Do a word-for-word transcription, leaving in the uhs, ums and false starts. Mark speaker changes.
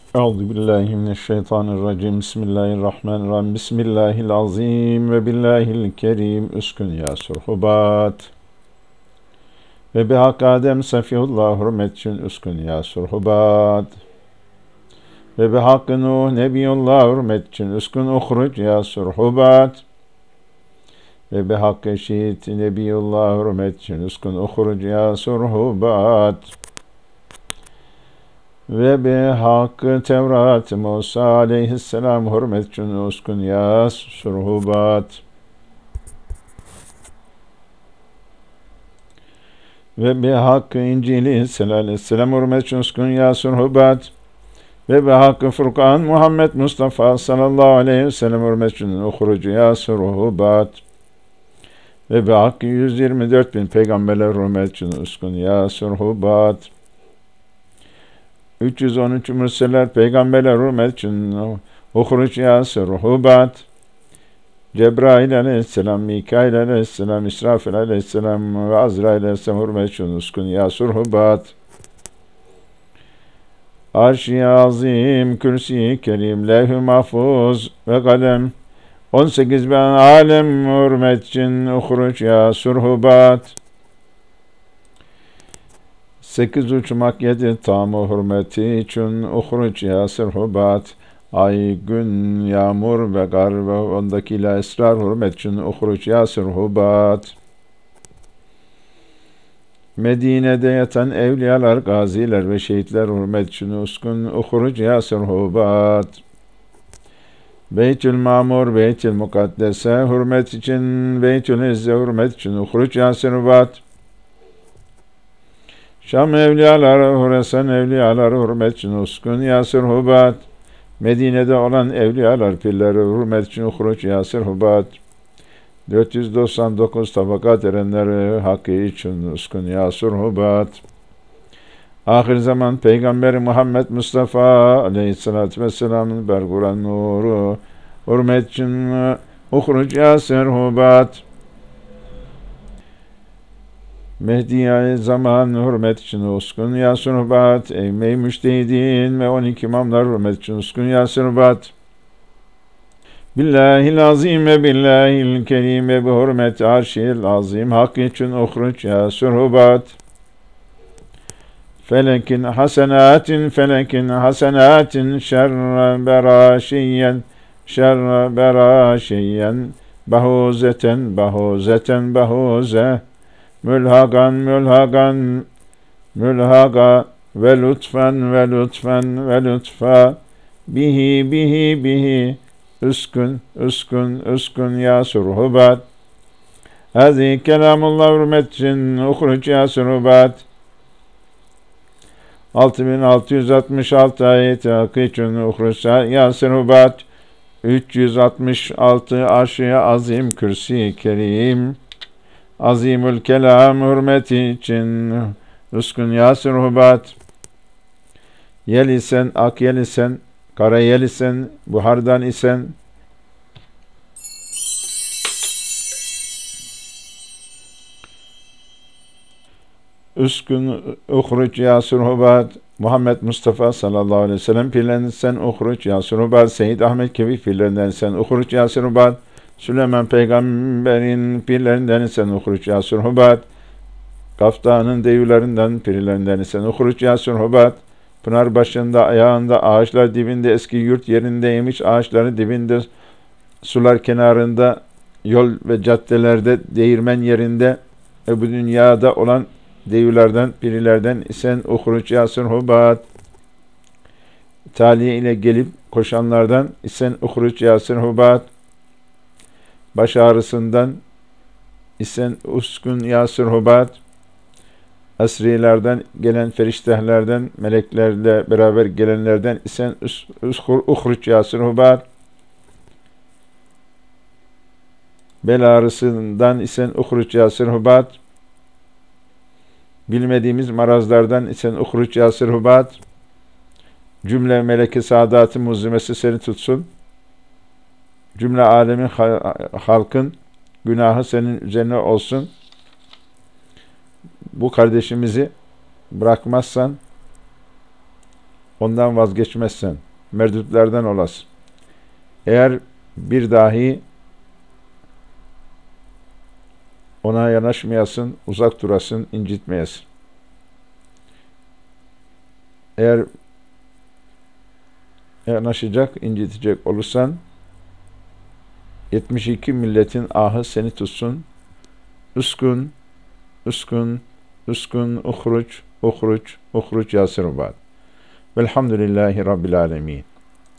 Speaker 1: Euzubillahimineşşeytanirracim. Bismillahirrahmanirrahim. Bismillahilazim ve billahilkerim. Üskün ya surhubat. Ve bihak Adem Safiyullah hürmetçün üskün ya surhubat. Ve bihak Nuh Nebiyullah hürmetçün üskün uhruc ya surhubat. Ve bihak Eşit Nebiyullah hürmetçün üskün uhruc ya surhubat. Ve bi hakkı Tevrat Musa aleyhisselam hürmetçün uskun ya surhubat. Ve bi hakkı İncil'i sallallahu aleyhi ve sellem hürmetçün uskun ya surhubat. Ve bi hakkı Furkan Muhammed Mustafa sallallahu aleyhi ve sellem hürmetçün uhrucu ya surhubat. Ve bi hakkı yüz yirmi dört bin peygamberler hürmetçün uskun ya surhubat. üç yüz on üç mürseler peygamberler hürmetçün uhruç ya surhubat. Cebrail aleyhisselam, Mikail aleyhisselam, İsrafil aleyhisselam ve Azrail aleyhisselam hürmetçün uskun ya surhubat. Arş-ı azim, kürsi kerim, levh-i mahfuz ve kalem on sekiz bin alem hürmetçün uhruç ya surhubat. Sekiz uçmak yedi tamı hürmeti için uhruç ya surhubat. Ay, gün, yağmur ve gar ve ondakiyle esrar hürmet için uhruç ya surhubat. Medine'de yatan evliyalar, gaziler ve şehitler hürmet için uskun uhruç ya surhubat. Beytül Mamur, Beytül Mukaddes'e hürmet için, Beytül İzze hürmet için uhruç ya surhubat. Şam evliyaları, Horasan evliyaları hürmet için uskun ya surhubat. Medine'de olan evliyalar, pirleri hürmet için uhruç ya surhubat. dört yüz doksan dokuz tabakat erenleri hakkı için uskun ya surhubat. Ahir zaman Peygamberi Muhammed Mustafa aleyhissalatü vesselam'ın berguran nuru hürmet için uhruç ya surhubat. Mehdiye zaman hürmet için uskun ya surhubat. Ey müştehidin ve on iki imamlar hürmet için uskun ya surhubat. Billahil azim ve billahil kerim ve bi hürmet arşil azim hakkı için uhruç ya surhubat. Felekin hasenatin felekin hasenatin şerre beraşiyen şerre beraşiyen bahuzeten bahuzeten bahuze mülhagan mülhagan mülhaga ve lütfen ve lütfen ve lütfa bihi bihi bihi üskün üskün üskün ya surhubat. Hâzi kelamullah hürmetçin uhruç ya surhubat. altı bin altı yüz altmış altı ayet-i hakkı için uhruç ya surhubat. üç yüz altmış altı arş-ı azim kürsi kerim azimül kelam hürmeti için uskun ya surhubat. Yel isen, ak yel isen, kara yel isen, buhardan isen, üskün uhruç ya surhubat. Muhammed Mustafa sallallahu aleyhi ve sellem pirlerinden sen uhruç ya surhubat. Seyyid Ahmet Kevi pirlerinden sen uhruç ya surhubat. Süleyman peygamberin pirlerinden sen uhruç ya surhubat. Kaftanın devirlerinden pirlerinden sen uhruç ya surhubat. Pınar başında, ayağında, ağaçlar dibinde, eski yurt yerindeymiş, ağaçların dibinde, sular kenarında, yol ve caddelerde, değirmen yerinde, ve bu dünyada olan devirlerden, pirilerden isen uhruç ya surhubat. Taliye ile gelip koşanlardan isen uhruç ya surhubat. Baş ağrısından isen uskun ya surhubat. Asrilerden gelen feriştehlerden, meleklerle beraber gelenlerden isen uhruç ya surhubat. Bel ağrısından isen uhruç ya surhubat. Bilmediğimiz marazlardan isen uhruç ya surhubat. Cümle meleke saadatı muzimesi seni tutsun. Cümle alemin halkın günahı senin üzerine olsun. Bu kardeşimizi bırakmazsan ondan vazgeçmezsen, merdutlerden olasın. Eğer bir dahi ona yanaşmayasın, uzak durasın, incitmeyesin. Eğer yanaşacak, incitecek olursan, yetmiş iki milletin ahı seni tutsun. Üskün, üskün, üskün, uhruç, uhruç, uhruç Yasir Ubad. Velhamdülillahi Rabbil Alemin.